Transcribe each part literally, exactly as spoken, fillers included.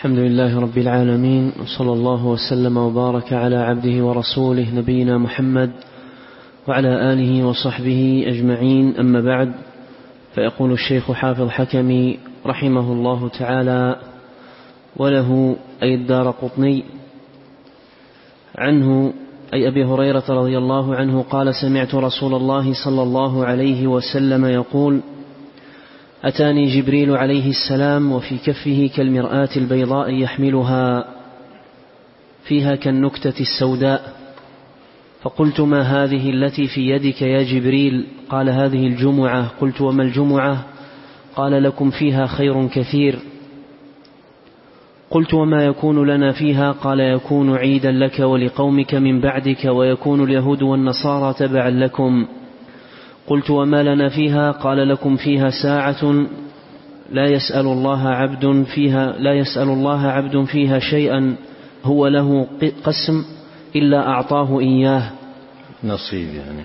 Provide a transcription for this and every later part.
الحمد لله رب العالمين، وصلى الله وسلم وبارك على عبده ورسوله نبينا محمد وعلى آله وصحبه أجمعين. أما بعد، فيقول الشيخ حافظ حكمي رحمه الله تعالى وله أي الدارقطني عنه أي أبي هريرة رضي الله عنه قال: سمعت رسول الله صلى الله عليه وسلم يقول: أتاني جبريل عليه السلام وفي كفه كالمرآة البيضاء يحملها فيها كالنكتة السوداء، فقلت: ما هذه التي في يدك يا جبريل؟ قال: هذه الجمعة. قلت: وما الجمعة؟ قال: لكم فيها خير كثير. قلت: وما يكون لنا فيها؟ قال: يكون عيدا لك ولقومك من بعدك، ويكون اليهود والنصارى تبعا لكم. قلت: وما لنا فيها؟ قال: لكم فيها ساعة لا يسأل الله عبد فيها لا يسأل الله عبد فيها شيئا هو له قسم إلا أعطاه إياه، نصيب يعني،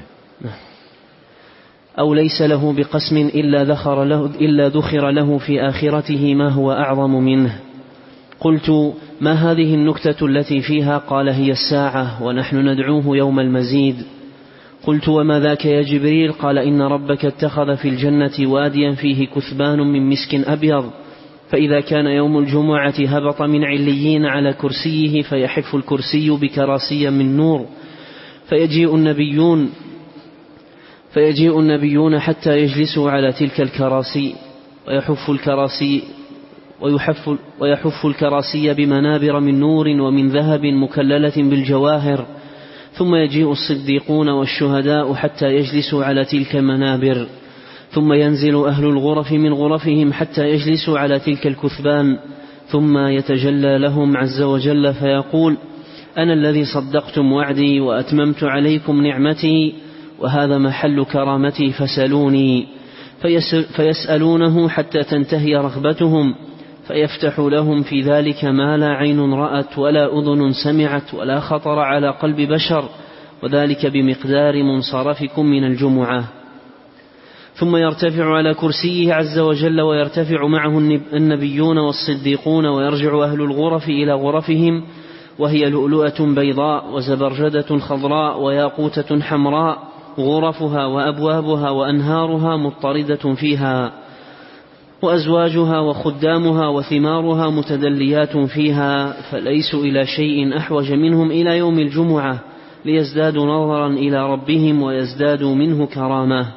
أو ليس له بقسم إلا ذخر له, إلا ذخر له في آخرته ما هو أعظم منه. قلت: ما هذه النكتة التي فيها؟ قال: هي الساعة، ونحن ندعوه يوم المزيد. قلت: وما ذاك يا جبريل؟ قال: إن ربك اتخذ في الجنة واديا فيه كثبان من مسك أبيض، فإذا كان يوم الجمعة هبط من عليين على كرسيه فيحف الكرسي بكراسي من نور، فيجيء النبيون فيجيء النبيون حتى يجلسوا على تلك الكراسي، ويحف الكراسي ويحف, ويحف الكراسي بمنابر من نور ومن ذهب مكللة بالجواهر، ثم يجيء الصديقون والشهداء حتى يجلسوا على تلك المنابر، ثم ينزل أهل الغرف من غرفهم حتى يجلسوا على تلك الكثبان، ثم يتجلى لهم عز وجل فيقول: أنا الذي صدقتم وعدي وأتممت عليكم نعمتي، وهذا محل كرامتي فسلوني. فيسألونه حتى تنتهي رغبتهم، فيفتح لهم في ذلك ما لا عين رأت ولا أذن سمعت ولا خطر على قلب بشر، وذلك بمقدار منصرفكم من الجمعة. ثم يرتفع على كرسيه عز وجل، ويرتفع معه النبيون والصديقون، ويرجع أهل الغرف إلى غرفهم، وهي لؤلؤة بيضاء وزبرجدة خضراء وياقوتة حمراء، غرفها وأبوابها وأنهارها مضطردة فيها، وأزواجها وخدامها وثمارها متدليات فيها، فليسوا إلى شيء أحوج منهم إلى يوم الجمعة، ليزدادوا نظرا إلى ربهم ويزدادوا منه كرامة.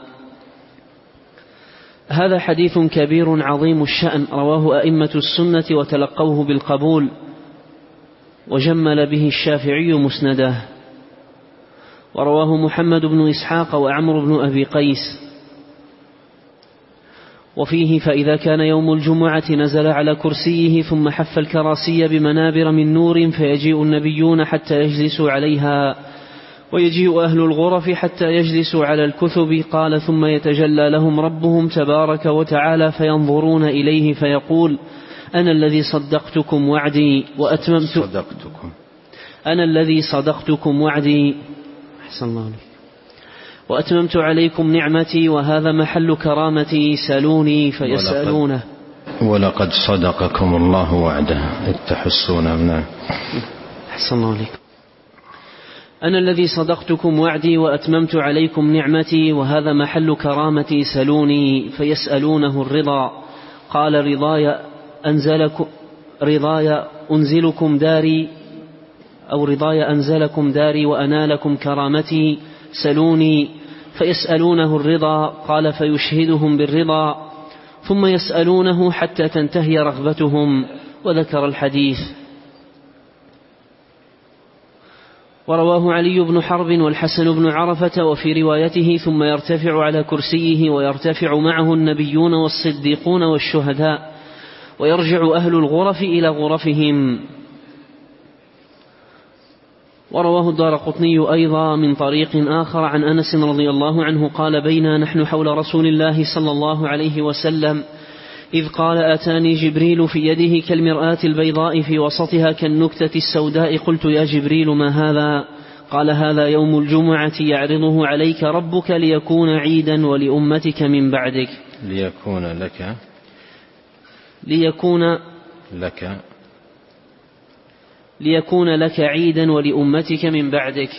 هذا حديث كبير عظيم الشأن، رواه أئمة السنة وتلقوه بالقبول، وجمل به الشافعي مسنده، ورواه محمد بن إسحاق وعمر بن أبي قيس. وفيه: فإذا كان يوم الجمعة نزل على كرسيه ثم حف الكراسي بمنابر من نور، فيجيء النبيون حتى يجلسوا عليها، ويجيء أهل الغرف حتى يجلسوا على الكثب. قال: ثم يتجلى لهم ربهم تبارك وتعالى فينظرون إليه فيقول: أنا الذي صدقتكم وعدي وأتممت صدقتكم أنا الذي صدقتكم وعدي أحسن الله عليك وأتممت عليكم نعمتي، وهذا محل كرامتي، سألوني فيسألونه. ولقد صدقكم الله وعده إذ تحسون منه. أحسن الله عليك. أنا الذي صدقتكم وعدي وأتممت عليكم نعمتي، وهذا محل كرامتي، سألوني فيسألونه الرضا. قال: رضاي أنزلكم رضاي أنزلكم داري أو رضاي أنزلكم داري وأنالكم كرامتي، سألوني فيسألونه الرضا. قال: فيشهدهم بالرضا، ثم يسألونه حتى تنتهي رغبتهم. وذكر الحديث. ورواه علي بن حرب والحسن بن عرفة، وفي روايته: ثم يرتفع على كرسيه ويرتفع معه النبيون والصديقون والشهداء، ويرجع أهل الغرف إلى غرفهم. ورواه الدارقطني أيضا من طريق آخر عن أنس رضي الله عنه قال: بينا نحن حول رسول الله صلى الله عليه وسلم إذ قال: أتاني جبريل في يده كالمرآة البيضاء في وسطها كالنكتة السوداء. قلت: يا جبريل ما هذا؟ قال: هذا يوم الجمعة يعرضه عليك ربك ليكون عيدا ولأمتك من بعدك. ليكون لك ليكون لك ليكون لك عيدا ولأمتك من بعدك.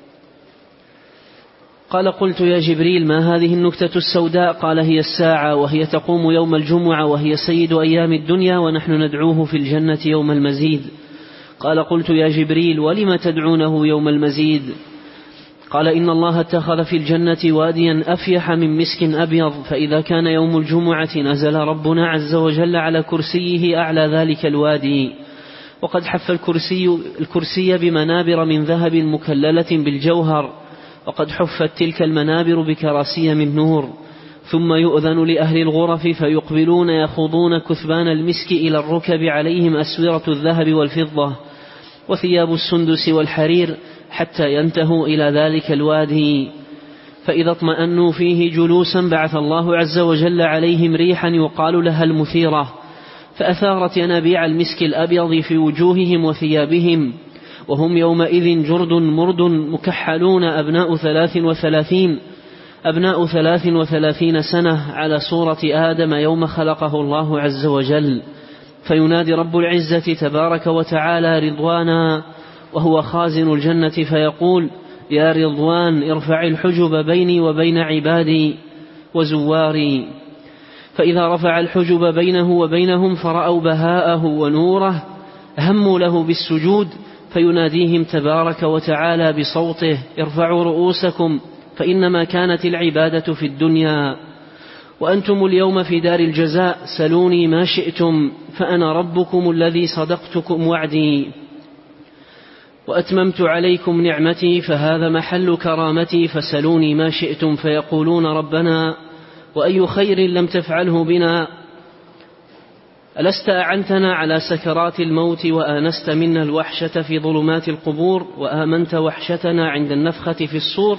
قال قلت يا جبريل ما هذه النكتة السوداء؟ قال هي الساعة، وهي تقوم يوم الجمعة، وهي سيد أيام الدنيا، ونحن ندعوه في الجنة يوم المزيد. قال قلت يا جبريل ولم تدعونه يوم المزيد؟ قال إن الله اتخذ في الجنة واديا أفيح من مسك أبيض، فإذا كان يوم الجمعة نزل ربنا عز وجل على كرسيه أعلى ذلك الوادي، وقد حف الكرسي, الكرسي بمنابر من ذهب مكللة بالجوهر، وقد حفت تلك المنابر بكراسي من نور، ثم يؤذن لأهل الغرف فيقبلون يخوضون كثبان المسك إلى الركب، عليهم أسورة الذهب والفضة وثياب السندس والحرير، حتى ينتهوا إلى ذلك الوادي، فإذا اطمأنوا فيه جلوسا بعث الله عز وجل عليهم ريحا يقال لها المثيرة، فأثارت ينابيع المسك الأبيض في وجوههم وثيابهم، وهم يومئذ جرد مرد مكحلون أبناء ثلاث وثلاثين أبناء ثلاث وثلاثين سنة على صورة آدم يوم خلقه الله عز وجل. فينادي رب العزة تبارك وتعالى رضوانا وهو خازن الجنة فيقول يا رضوان ارفع الحجب بيني وبين عبادي وزواري. فإذا رفع الحجب بينه وبينهم فرأوا بهاءه ونوره هموا له بالسجود، فيناديهم تبارك وتعالى بصوته ارفعوا رؤوسكم فإنما كانت العبادة في الدنيا، وأنتم اليوم في دار الجزاء، سلوني ما شئتم فأنا ربكم الذي صدقتكم وعدي وأتممت عليكم نعمتي، فهذا محل كرامتي، فسلوني ما شئتم. فيقولون ربنا وأي خير لم تفعله بنا؟ ألست أعنتنا على سكرات الموت وآنست منا الوحشة في ظلمات القبور وآمنت وحشتنا عند النفخة في الصور؟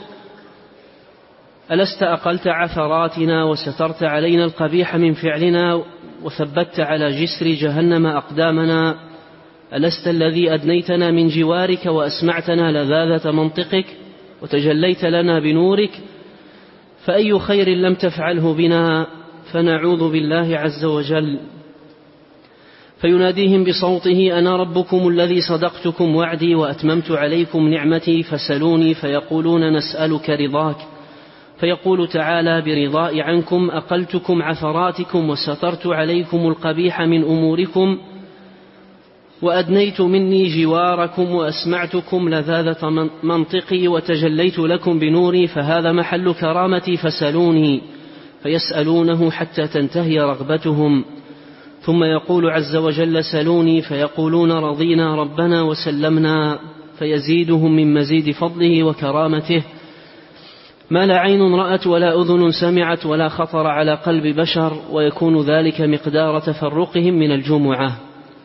ألست أقلت عثراتنا وسترت علينا القبيح من فعلنا وثبت على جسر جهنم أقدامنا؟ ألست الذي أدنيتنا من جوارك وأسمعتنا لذاذة منطقك وتجليت لنا بنورك؟ فأي خير لم تفعله بنا؟ فنعوذ بالله عز وجل. فيناديهم بصوته أنا ربكم الذي صدقتكم وعدي وأتممت عليكم نعمتي، فسلوني. فيقولون نسألك رضاك، فيقول تعالى برضاء عنكم أقلتكم عثراتكم وسترت عليكم القبيح من أموركم وأدنيت مني جواركم وأسمعتكم لذاذة منطقي وتجليت لكم بنوري، فهذا محل كرامتي، فسلوني. فيسألونه حتى تنتهي رغبتهم، ثم يقول عز وجل سلوني، فيقولون رضينا ربنا وسلمنا، فيزيدهم من مزيد فضله وكرامته ما لا عين رأت ولا أذن سمعت ولا خطر على قلب بشر، ويكون ذلك مقدار تفرقهم من الجمعة.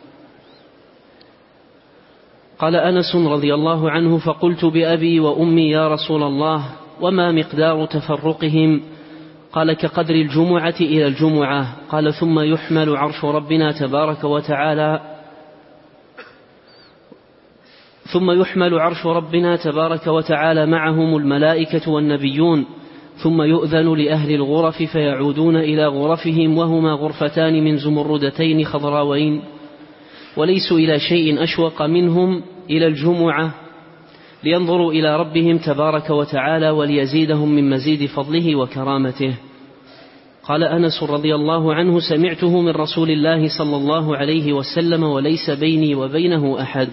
قال أنس رضي الله عنه فقلت بأبي وأمي يا رسول الله وما مقدار تفرقهم؟ قال كقدر الجمعة إلى الجمعة. قال ثم يحمل عرش ربنا تبارك وتعالى ثم يحمل عرش ربنا تبارك وتعالى معهم الملائكة والنبيون، ثم يؤذن لأهل الغرف فيعودون إلى غرفهم وهما غرفتان من زمردتين خضراوين، وليسوا إلى شيء أشوق منهم إلى الجمعة، لينظروا إلى ربهم تبارك وتعالى وليزيدهم من مزيد فضله وكرامته. قال أنس رضي الله عنه سمعته من رسول الله صلى الله عليه وسلم وليس بيني وبينه أحد.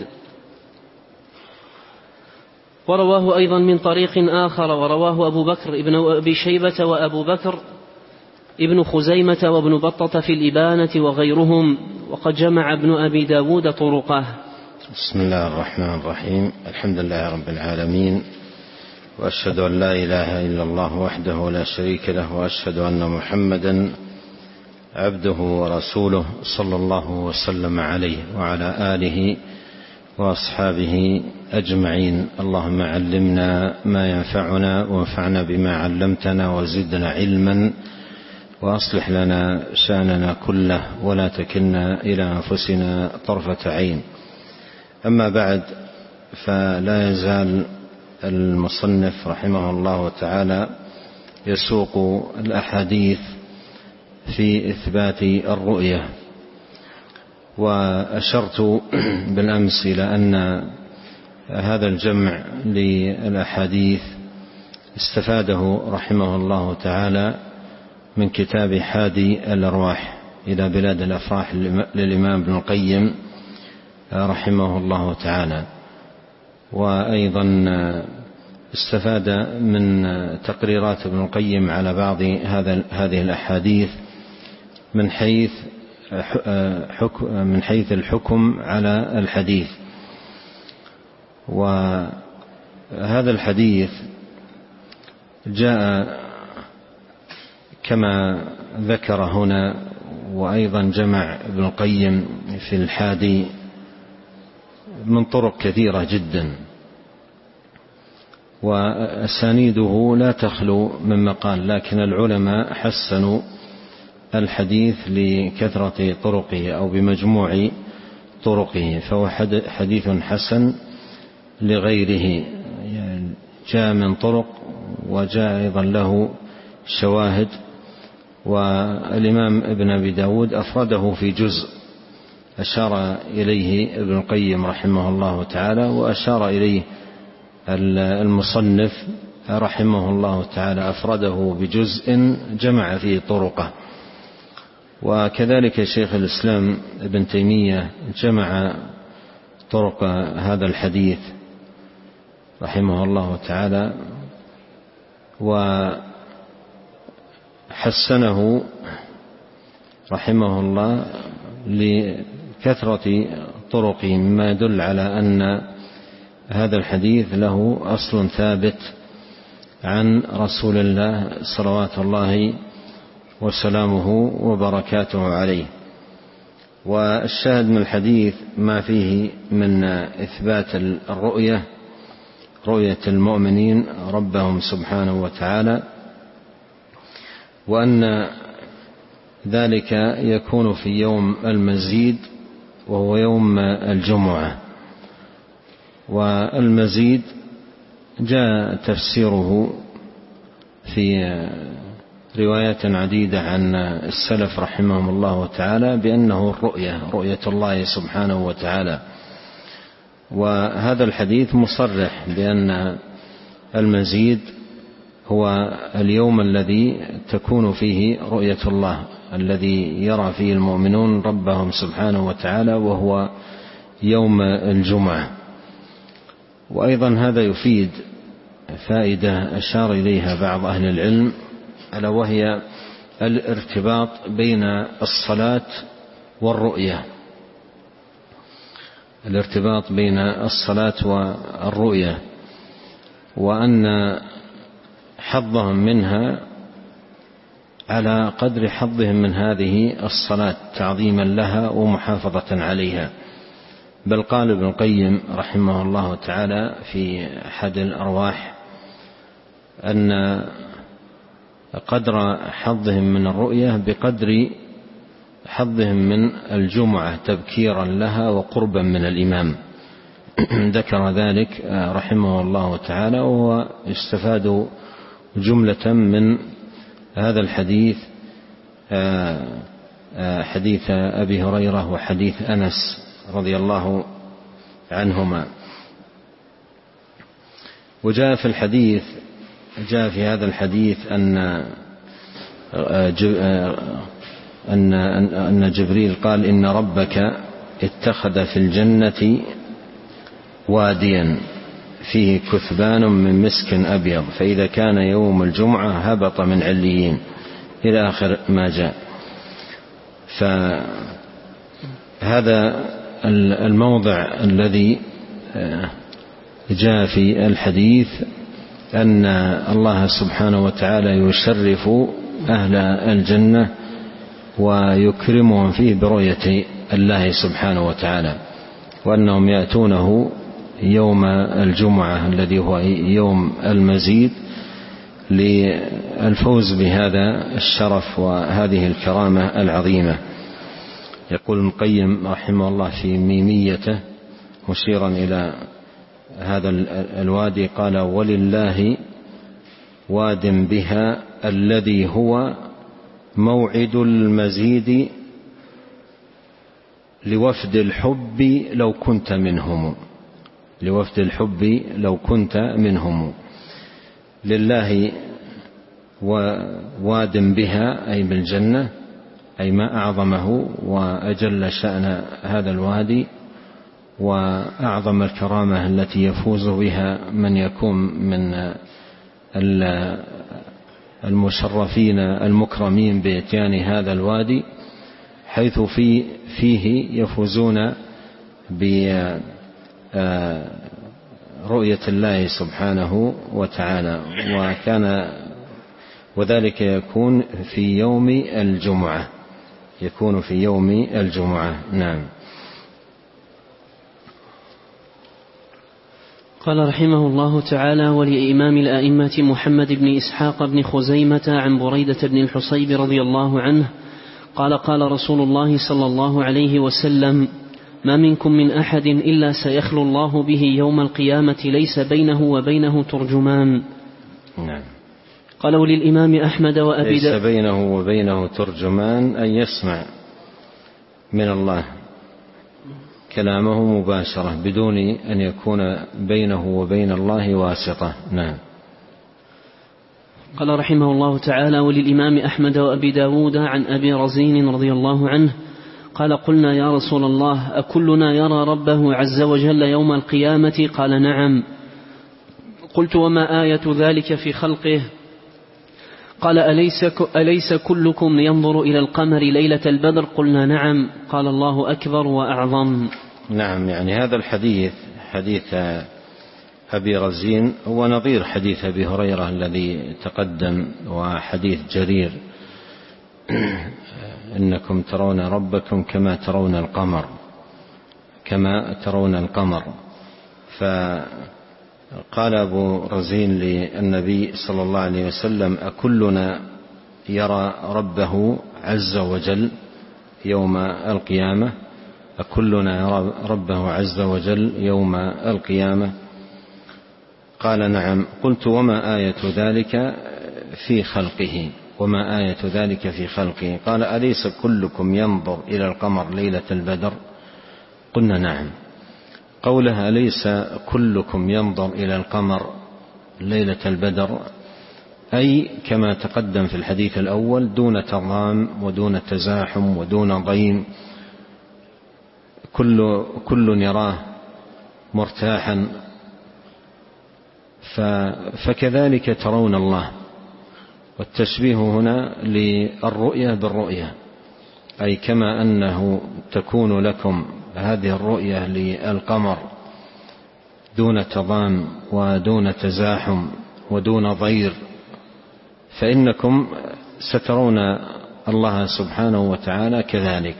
ورواه أيضا من طريق آخر، ورواه أبو بكر ابن أبي شيبة وأبو بكر ابن خزيمة وابن بطة في الإبانة وغيرهم، وقد جمع ابن أبي داود طرقه. بسم الله الرحمن الرحيم. الحمد لله رب العالمين، وأشهد أن لا إله إلا الله وحده لا شريك له، وأشهد أن محمدا عبده ورسوله صلى الله وسلم عليه وعلى آله وأصحابه أجمعين. اللهم علمنا ما ينفعنا وانفعنا بما علمتنا وزدنا علما، وأصلح لنا شأننا كله ولا تكلنا إلى أنفسنا طرفة عين. أما بعد، فلا يزال المصنف رحمه الله تعالى يسوق الأحاديث في إثبات الرؤية، وأشرت بالأمس إلى أن هذا الجمع للأحاديث استفاده رحمه الله تعالى من كتاب حادي الأرواح إلى بلاد الأفراح للإمام ابن القيم رحمه الله تعالى. وأيضا استفاد من تقريرات ابن القيم على بعض هذه الأحاديث من حيث من حيث الحكم على الحديث. وهذا الحديث جاء كما ذكر هنا، وأيضا جمع ابن القيم في الحادي من طرق كثيرة جدا، وأسانيده لا تخلو من مقال، لكن العلماء حسنوا الحديث لكثرة طرقه أو بمجموع طرقه، فهو حديث حسن لغيره، جاء من طرق وجاء أيضا له شواهد. والإمام ابن أبي داود أفرده في جزء أشار إليه ابن القيم رحمه الله تعالى، وأشار إليه المصنف رحمه الله تعالى أفرده بجزء جمع فيه طرقه. وكذلك شيخ الإسلام ابن تيمية جمع طرق هذا الحديث رحمه الله تعالى، وحسنه رحمه الله لكثرة طرقه، مما يدل على أن هذا الحديث له أصل ثابت عن رسول الله صلوات الله وسلامه وبركاته عليه. والشاهد من الحديث ما فيه من إثبات الرؤية، رؤية المؤمنين ربهم سبحانه وتعالى، وأن ذلك يكون في يوم المزيد وهو يوم الجمعة. والمزيد جاء تفسيره في روايات عديدة عن السلف رحمهم الله تعالى بأنه الرؤية، رؤية الله سبحانه وتعالى. وهذا الحديث مصرح بأن المزيد هو اليوم الذي تكون فيه رؤية الله، الذي يرى فيه المؤمنون ربهم سبحانه وتعالى، وهو يوم الجمعة. وأيضا هذا يفيد فائدة أشار إليها بعض أهل العلم، ألا وهي الارتباط بين الصلاة والرؤية، الارتباط بين الصلاة والرؤية، وأن حظهم منها على قدر حظهم من هذه الصلاة تعظيما لها ومحافظة عليها. بل قال ابن القيم رحمه الله تعالى في أحد الأرواح أن قدر حظهم من الرؤية بقدر حظهم من الجمعة تبكيرا لها وقربا من الإمام. ذكر ذلك رحمه الله تعالى، وهو يستفاد جملة من هذا الحديث، حديث أبي هريرة وحديث أنس رضي الله عنهما. وجاء في الحديث جاء في هذا الحديث أن أن أن جبريل قال: إن ربك اتخذ في الجنة واديا فيه كثبان من مسك أبيض، فإذا كان يوم الجمعة هبط من عليين، إلى آخر ما جاء. فهذا الموضع الذي جاء في الحديث أن الله سبحانه وتعالى يشرف أهل الجنة ويكرمهم فيه برؤية الله سبحانه وتعالى، وأنهم يأتونه يوم الجمعة الذي هو يوم المزيد للفوز بهذا الشرف وهذه الكرامة العظيمة. يقول ابن القيم رحمه الله في ميميته مشيرا إلى هذا الوادي، قال: ولله واد بها الذي هو موعد المزيد لوفد الحب لو كنت منهم، لوفد الحب لو كنت منهم. لله وواد بها أي بالجنة، أي ما أعظمه وأجل شأن هذا الوادي وأعظم الكرامة التي يفوز بها من يكون من المشرفين المكرمين بإتيان هذا الوادي، حيث في فيه يفوزون برؤية الله سبحانه وتعالى. وكان وذلك يكون في يوم الجمعة، يكون في يوم الجمعة. نعم. قال رحمه الله تعالى: ولإمام الآئمة محمد بن إسحاق بن خزيمة عن بريدة بن الحصيب رضي الله عنه قال: قال رسول الله صلى الله عليه وسلم: ما منكم من أحد إلا سيخلو الله به يوم القيامة ليس بينه وبينه ترجمان. نعم. قال: وللإمام أحمد وأبي ليس بينه وبينه ترجمان أن يسمع من الله كلامه مباشرة بدون أن يكون بينه وبين الله واسطة. نعم. قال رحمه الله تعالى: وللإمام أحمد وأبي داود عن أبي رزين رضي الله عنه قال: قلنا يا رسول الله أكلنا يرى ربه عز وجل يوم القيامة؟ قال: نعم. قلت: وما آية ذلك في خلقه؟ قال: أليس, أليس كلكم ينظر إلى القمر ليلة البدر؟ قلنا: نعم. قال: الله أكبر وأعظم. نعم. يعني هذا الحديث حديث أبي رزين هو نظير حديث أبي هريرة الذي تقدم، وحديث جرير: إنكم ترون ربكم كما ترون القمر كما ترون القمر. فقال أبو رزين للنبي صلى الله عليه وسلم: أكلنا يرى ربه عز وجل يوم القيامة؟ أكلنا يرى ربه عز وجل يوم القيامة؟ قال: نعم. قلت: وما آية ذلك في خلقه؟ وما آية ذلك في خلقه؟ قال: أليس كلكم ينظر إلى القمر ليلة البدر؟ قلنا: نعم. قولها أليس كلكم ينظر إلى القمر ليلة البدر أي كما تقدم في الحديث الأول دون تضام ودون تزاحم ودون ضيم، كل, كل يراه مرتاحا. فكذلك ترون الله. والتشبيه هنا للرؤية بالرؤية، أي كما أنه تكون لكم هذه الرؤية للقمر دون تضام ودون تزاحم ودون ضير، فإنكم سترون الله سبحانه وتعالى كذلك.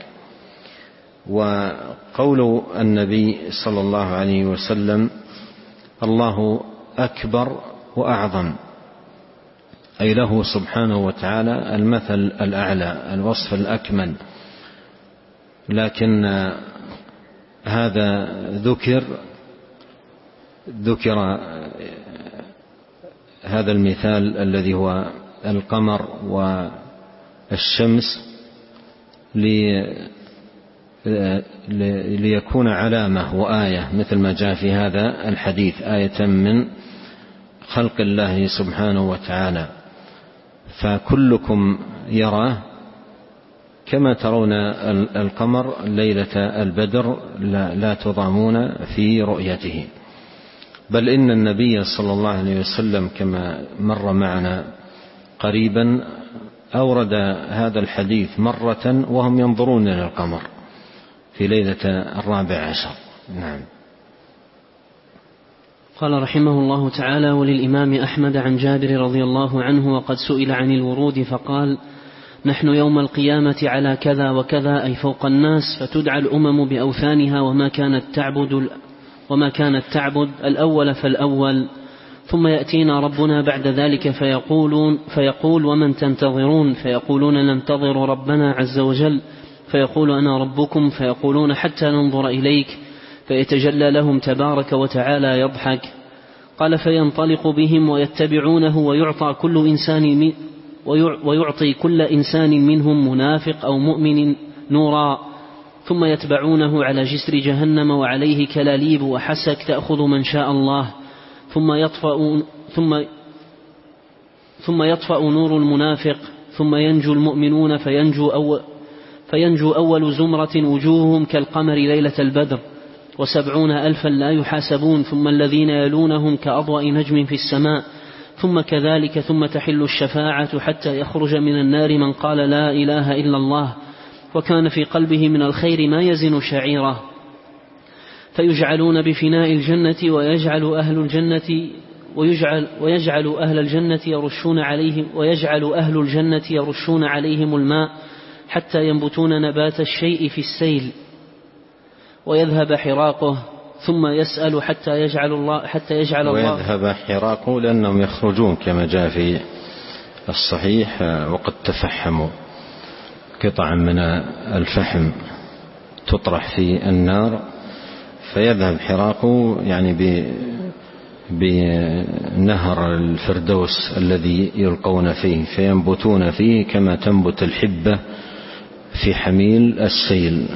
وقول النبي صلى الله عليه وسلم: الله أكبر وأعظم، أي له سبحانه وتعالى المثل الأعلى، الوصف الأكمل. لكن هذا ذكر ذكر هذا المثال الذي هو القمر والشمس ليكون علامة وآية، مثل ما جاء في هذا الحديث: آية من خلق الله سبحانه وتعالى. فكلكم يراه كما ترون القمر ليلة البدر، لا, لا تضامون في رؤيته. بل إن النبي صلى الله عليه وسلم كما مر معنا قريبا أورد هذا الحديث مرة وهم ينظرون إلى القمر في ليلة الرابع عشر. نعم. قال رحمه الله تعالى: وللإمام أحمد عن جابر رضي الله عنه وقد سئل عن الورود فقال: نحن يوم القيامة على كذا وكذا، أي فوق الناس، فتدعى الأمم بأوثانها وما كانت تعبد وما كانت تعبد الأول فالأول، ثم يأتينا ربنا بعد ذلك فيقولون فيقول: ومن تنتظرون؟ فيقولون: ننتظر ربنا عز وجل. فيقول: أنا ربكم. فيقولون: حتى ننظر إليك. فيتجلى لهم تبارك وتعالى يضحك. قال: فينطلق بهم ويتبعونه، ويعطى كل إنسان ويعطي كل إنسان منهم منافق أو مؤمن نورا، ثم يتبعونه على جسر جهنم وعليه كلاليب وحسك تأخذ من شاء الله، ثم يطفأ, ثم ثم يطفأ نور المنافق، ثم ينجو المؤمنون فينجو أول, فينجو أول زمرة وجوههم كالقمر ليلة البدر وسبعون ألفا لا يحاسبون، ثم الذين يلونهم كأضواء نجم في السماء، ثم كذلك، ثم تحل الشفاعة حتى يخرج من النار من قال لا إله إلا الله وكان في قلبه من الخير ما يزن شعيرة، فيجعلون بفناء الجنة ويجعل أهل الجنة ويجعل, ويجعل أهل الجنة يرشون عليهم ويجعل أهل الجنة يرشون عليهم الماء حتى ينبتون نبات الشيء في السيل ويذهب حراقه، ثم يسأل حتى يجعل الله حتى يجعل الله ويذهب حراقه لأنهم يخرجون كما جاء في الصحيح وقد تفحموا قطعا من الفحم تطرح في النار فيذهب حراقه يعني بنهر الفردوس الذي يلقون فيه فينبتون فيه كما تنبت الحبة في حميل السيل.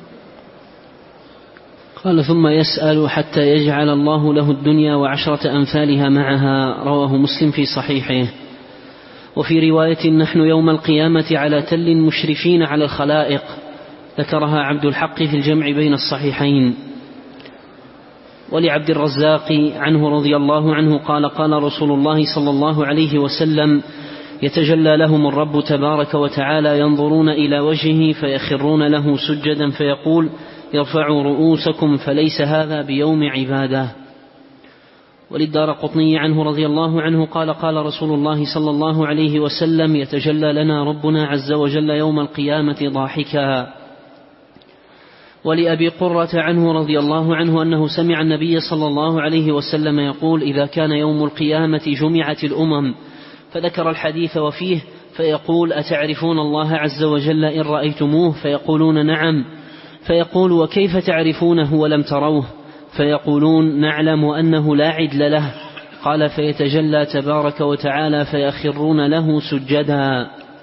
قال ثم يسأل حتى يجعل الله له الدنيا وعشرة أمثالها معها، رواه مسلم في صحيحه. وفي رواية نحن يوم القيامة على تل مشرفين على الخلائق، ذكرها عبد الحق في الجمع بين الصحيحين. ولعبد الرزاق عنه رضي الله عنه قال قال رسول الله صلى الله عليه وسلم يتجلى لهم الرب تبارك وتعالى ينظرون إلى وجهه فيخرون له سجدا فيقول يرفعوا رؤوسكم فليس هذا بيوم عبادة. وللدارقطني عنه رضي الله عنه قال قال رسول الله صلى الله عليه وسلم يتجلى لنا ربنا عز وجل يوم القيامة ضاحكا. ولأبي قرة عنه رضي الله عنه أنه سمع النبي صلى الله عليه وسلم يقول إذا كان يوم القيامة جمعت الأمم، فذكر الحديث وفيه فيقول أتعرفون الله عز وجل إن رأيتموه؟ فيقولون نعم. فيقول وكيف تعرفونه ولم تروه؟ فيقولون نعلم أنه لا عدل له. قال فيتجلى تبارك وتعالى فيخرون له سجدا.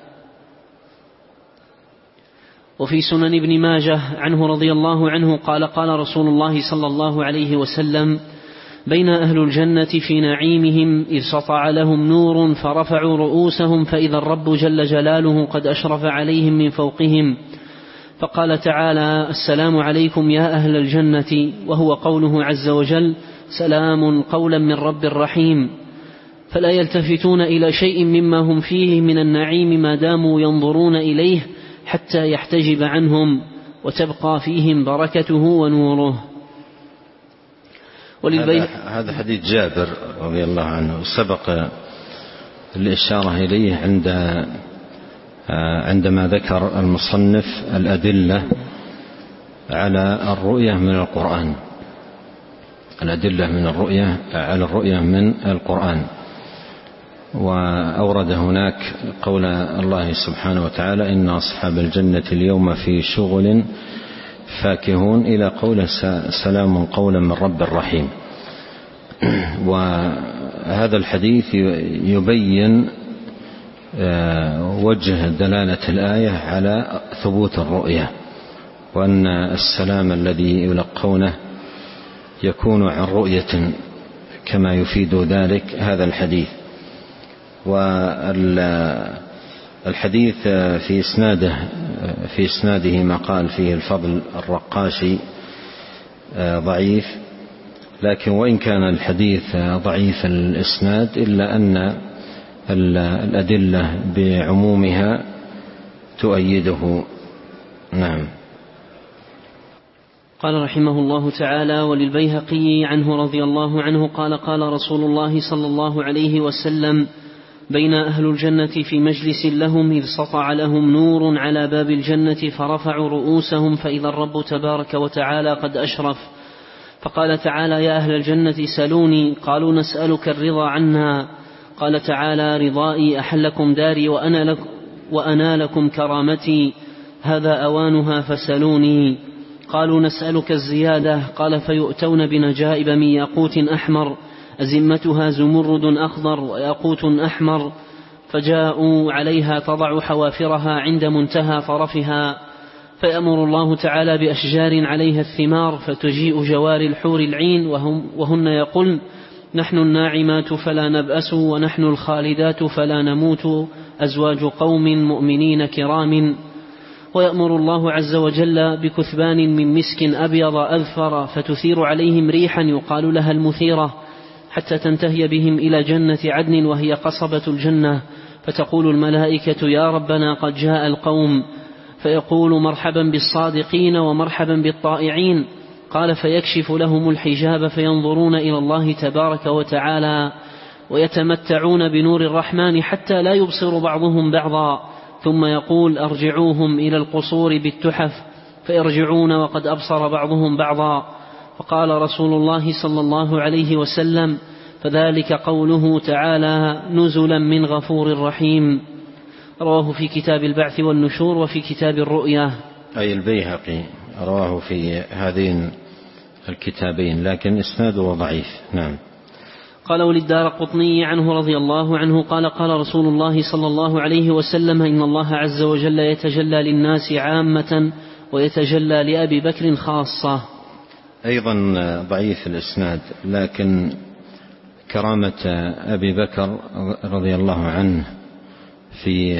وفي سنن ابن ماجه عنه رضي الله عنه قال قال رسول الله صلى الله عليه وسلم بين أهل الجنة في نعيمهم إذ سطع لهم نور فرفعوا رؤوسهم فإذا الرب جل جلاله قد أشرف عليهم من فوقهم، فقال تعالى السلام عليكم يا أهل الجنة، وهو قوله عز وجل سلام قولا من رب رحيم، فلا يلتفتون إلى شيء مما هم فيه من النعيم ما داموا ينظرون إليه حتى يحتجب عنهم وتبقى فيهم بركته ونوره. هذا, هذا حديث جابر رضي الله عنه سبق الإشارة إليه عند عندما ذكر المصنف الأدلة على الرؤية من القرآن، الأدلة من الرؤية على الرؤية من القرآن، وأورد هناك قول الله سبحانه وتعالى إن أصحاب الجنة اليوم في شغل فاكهون إلى قول سلام قولا من رب رحيم. وهذا الحديث يبين وجه دلالة الآية على ثبوت الرؤية، وأن السلام الذي يلقونه يكون عن رؤية كما يفيد ذلك هذا الحديث. والحديث في إسناده في إسناده ما قال فيه الفضل الرقاشي ضعيف، لكن وإن كان الحديث ضعيف الإسناد إلا أن الأدلة بعمومها تؤيده. نعم. قال رحمه الله تعالى وللبيهقي عنه رضي الله عنه قال قال رسول الله صلى الله عليه وسلم بين أهل الجنة في مجلس لهم إذ سطع لهم نور على باب الجنة فرفعوا رؤوسهم فإذا الرب تبارك وتعالى قد أشرف، فقال تعالى يا أهل الجنة سلوني، قالوا نسألك الرضا عنا، قال تعالى رضائي أحلكم داري وأنا لكم, وأنا لكم كرامتي، هذا أوانها فسلوني. قالوا نسألك الزيادة، قال فيؤتون بنجائب من ياقوت أحمر أزمتها زمرد أخضر وياقوت أحمر، فجاءوا عليها تضع حوافرها عند منتهى طرفها، فيأمر الله تعالى بأشجار عليها الثمار فتجيء جوار الحور العين وهم وهن يقولن نحن الناعمات فلا نبأس ونحن الخالدات فلا نموت أزواج قوم مؤمنين كرام. ويأمر الله عز وجل بكثبان من مسك أبيض أذفر فتثير عليهم ريحا يقال لها المثيرة حتى تنتهي بهم إلى جنة عدن وهي قصبة الجنة، فتقول الملائكة يا ربنا قد جاء القوم، فيقول مرحبا بالصادقين ومرحبا بالطائعين. قال فيكشف لهم الحجاب فينظرون إلى الله تبارك وتعالى ويتمتعون بنور الرحمن حتى لا يبصر بعضهم بعضا، ثم يقول أرجعوهم إلى القصور بالتحف فيرجعون وقد أبصر بعضهم بعضا. فقال رسول الله صلى الله عليه وسلم فذلك قوله تعالى نزلا من غفور رحيم. رواه في كتاب البعث والنشور وفي كتاب الرؤيا، أي البيهقي رواه في هذين الكتابين لكن إسناده ضعيف. نعم. قال وللدارقطني عنه رضي الله عنه قال قال رسول الله صلى الله عليه وسلم إن الله عز وجل يتجلى للناس عامة ويتجلى لأبي بكر خاصة. أيضا ضعيف الإسناد، لكن كرامة أبي بكر رضي الله عنه في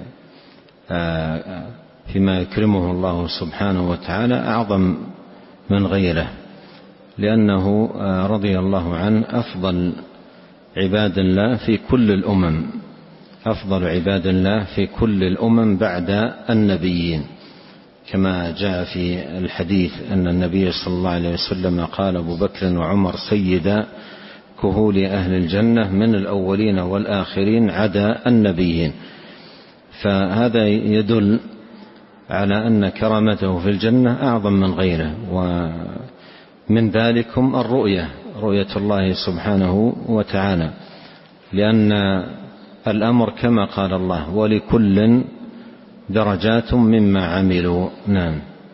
فيما يكرمه الله سبحانه وتعالى أعظم من غيره، لأنه رضي الله عنه أفضل عباد الله في كل الأمم، أفضل عباد الله في كل الأمم بعد النبيين، كما جاء في الحديث أن النبي صلى الله عليه وسلم قال أبو بكر وعمر سيدا كهول أهل الجنة من الأولين والآخرين عدا النبيين. فهذا يدل على أن كرامته في الجنة أعظم من غيره. ومن ذلكم الرؤية، رؤية الله سبحانه وتعالى، لأن الأمر كما قال الله ولكل درجات مما عملوا. نعم.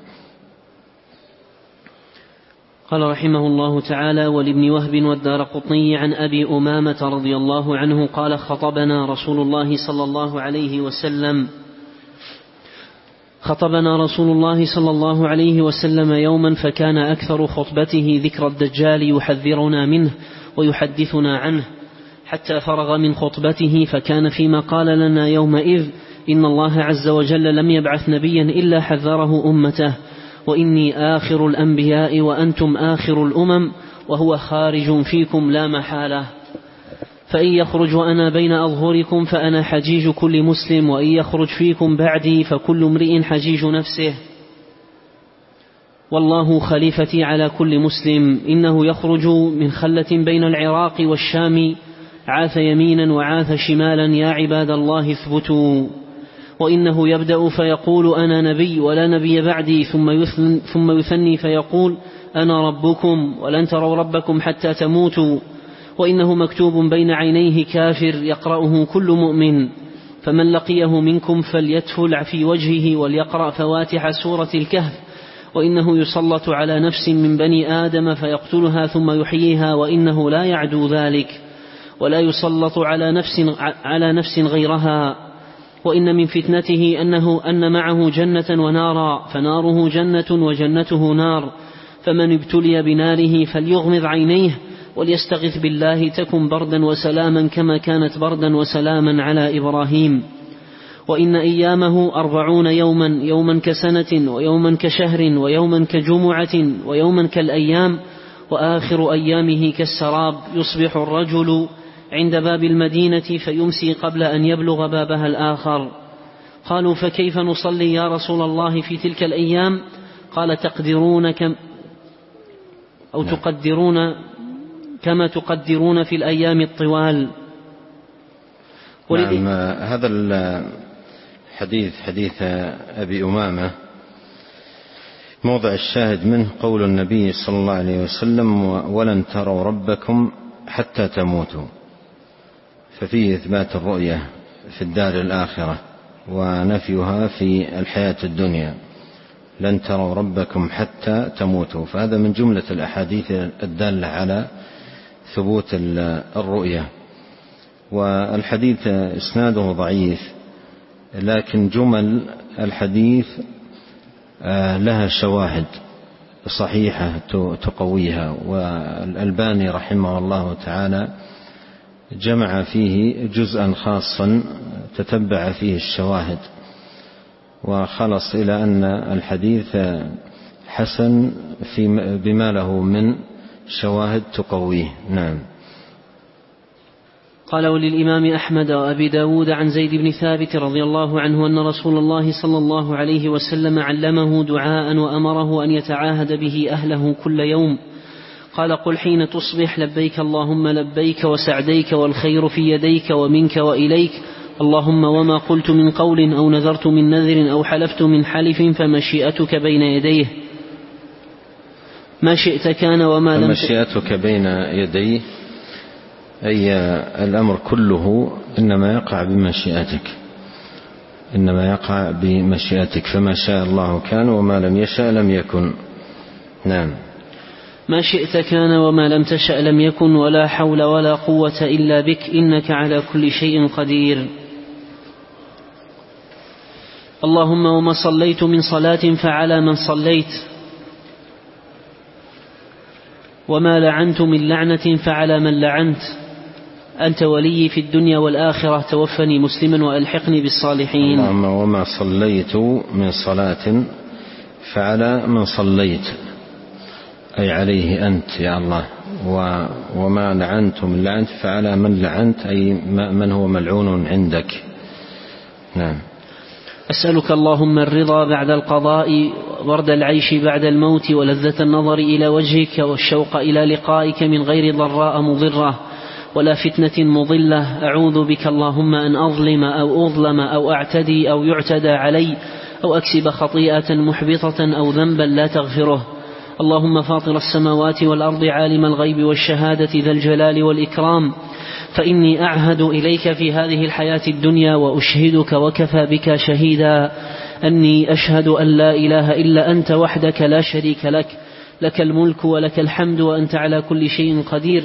قال رحمه الله تعالى ولابن وهب والدارقطني عن أبي أمامة رضي الله عنه قال خطبنا رسول الله صلى الله عليه وسلم خطبنا رسول الله صلى الله عليه وسلم يوما فكان أكثر خطبته ذكر الدجال يحذرنا منه ويحدثنا عنه حتى فرغ من خطبته، فكان فيما قال لنا يومئذ إن الله عز وجل لم يبعث نبيا إلا حذره أمته، وإني آخر الأنبياء وأنتم آخر الأمم وهو خارج فيكم لا محالة، فإن يخرج وأنا بين أظهركم فأنا حجيج كل مسلم، وإن يخرج فيكم بعدي فكل امرئ حجيج نفسه، والله خليفتي على كل مسلم. إنه يخرج من خلة بين العراق والشام عاث يمينا وعاث شمالا يا عباد الله اثبتوا، وإنه يبدأ فيقول أنا نبي ولا نبي بعدي، ثم يثني, ثم يثني فيقول أنا ربكم ولن تروا ربكم حتى تموتوا، وإنه مكتوب بين عينيه كافر يقرأه كل مؤمن، فمن لقيه منكم فليتفل في وجهه وليقرأ فواتح سورة الكهف، وإنه يسلط على نفس من بني آدم فيقتلها ثم يحييها، وإنه لا يعدو ذلك ولا يسلط على نفس, على نفس غيرها، وإن من فتنته أنه أن معه جنة ونارا، فناره جنة وجنته نار، فمن ابتلي بناره فليغمض عينيه وليستغث بالله تكن بردا وسلاما كما كانت بردا وسلاما على إبراهيم. وإن أيامه أربعون يوما، يوما كسنة ويوما كشهر ويوما كجمعة ويوما كالأيام، وآخر أيامه كالسراب، يصبح الرجل عند باب المدينة فيمسي قبل أن يبلغ بابها الآخر. قالوا فكيف نصلي يا رسول الله في تلك الأيام؟ قال تقدرون كم أو تقدرون كما تقدرون في الأيام الطوال. نعم. هذا الحديث حديث أبي أمامة موضع الشاهد منه قول النبي صلى الله عليه وسلم ولن تروا ربكم حتى تموتوا، ففيه إثبات الرؤية في الدار الآخرة ونفيها في الحياة الدنيا، لن تروا ربكم حتى تموتوا، فهذا من جملة الأحاديث الدالة على ثبوت الرؤية. والحديث إسناده ضعيف، لكن جمل الحديث لها شواهد صحيحة تقويها، والألباني رحمه الله تعالى جمع فيه جزءا خاصا تتبع فيه الشواهد وخلص إلى أن الحديث حسن في بما له من شواهد تقويه. نعم. قال: وللإمام أحمد وأبي داود عن زيد بن ثابت رضي الله عنه أن رسول الله صلى الله عليه وسلم علمه دعاء وأمره أن يتعاهد به أهله كل يوم. قال: قل حين تصبح لبيك اللهم لبيك وسعديك والخير في يديك ومنك وإليك، اللهم وما قلت من قول أو نذرت من نذر أو حلفت من حلف فمشيئتك بين يديه، ما شئت كان وما لم مشيئتك بين يديه، أي الأمر كله إنما يقع بمشيئتك، إنما يقع بمشيئتك، فما شاء الله كان وما لم يشاء لم يكن. نعم. ما شئت كان وما لم تشأ لم يكن، ولا حول ولا قوة إلا بك، إنك على كل شيء قدير. اللهم وما صليت من صلاة فعلى من صليت، وما لعنت من لعنة فعلى من لعنت، أنت ولي في الدنيا والآخرة، توفني مسلما وألحقني بالصالحين. اللهم وما صليت من صلاة فعلى من صليت، أي عليه أنت يا الله، وما لعنت من لعنت فعلى من لعنت، أي من هو ملعون عندك. نعم. أسألك اللهم الرضا بعد القضاء، ورد العيش بعد الموت، ولذة النظر إلى وجهك، والشوق إلى لقائك من غير ضراء مضرة ولا فتنة مضلة. أعوذ بك اللهم أن أظلم أو أظلم أو أعتدي أو يعتدى علي أو أكسب خطيئة محبطة أو ذنبا لا تغفره. اللهم فاطر السماوات والأرض عالم الغيب والشهادة ذا الجلال والإكرام، فإني أعهد إليك في هذه الحياة الدنيا وأشهدك وكفى بك شهيدا أني أشهد أن لا إله إلا أنت وحدك لا شريك لك، لك الملك ولك الحمد وأنت على كل شيء قدير،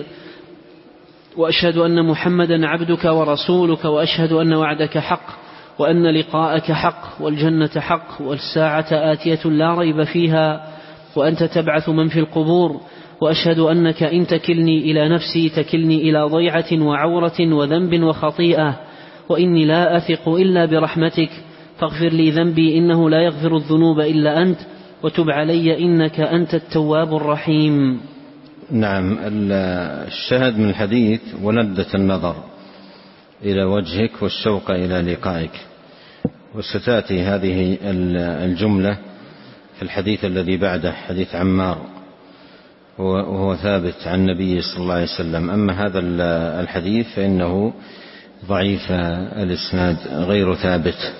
وأشهد أن محمدا عبدك ورسولك، وأشهد أن وعدك حق وأن لقاءك حق والجنة حق والساعة آتية لا ريب فيها وأنت تبعث من في القبور، وأشهد أنك إن تكلني إلى نفسي تكلني إلى ضيعة وعورة وذنب وخطيئة، وإني لا أثق إلا برحمتك، فاغفر لي ذنبي إنه لا يغفر الذنوب إلا أنت، وتب علي إنك أنت التواب الرحيم. نعم. الشاهد من الحديث ولذة النظر إلى وجهك والشوق إلى لقائك، وستأتي هذه الجملة في الحديث الذي بعده، حديث عمار، وهو ثابت عن النبي صلى الله عليه وسلم. أما هذا الحديث فإنه ضعيف الإسناد غير ثابت،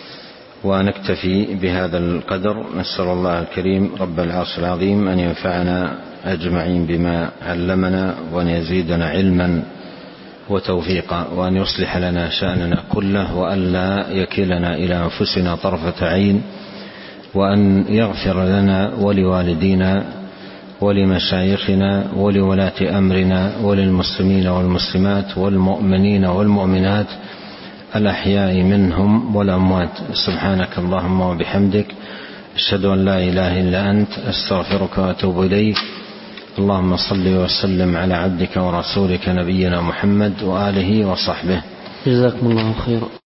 ونكتفي بهذا القدر. نسأل الله الكريم رب العرش العظيم أن ينفعنا أجمعين بما علمنا، وأن يزيدنا علما وتوفيقا، وأن يصلح لنا شأننا كله، وأن لا يكلنا إلى أنفسنا طرفة عين، وأن يغفر لنا ولوالدينا ولمشايخنا ولولاة أمرنا وللمسلمين والمسلمات والمؤمنين والمؤمنات الأحياء منهم والأموات. سبحانك اللهم وبحمدك، أشهد أن لا إله إلا أنت، أستغفرك وأتوب إليك. اللهم صل وسلم على عبدك ورسولك نبينا محمد وآله وصحبه. جزاكم الله خيرا.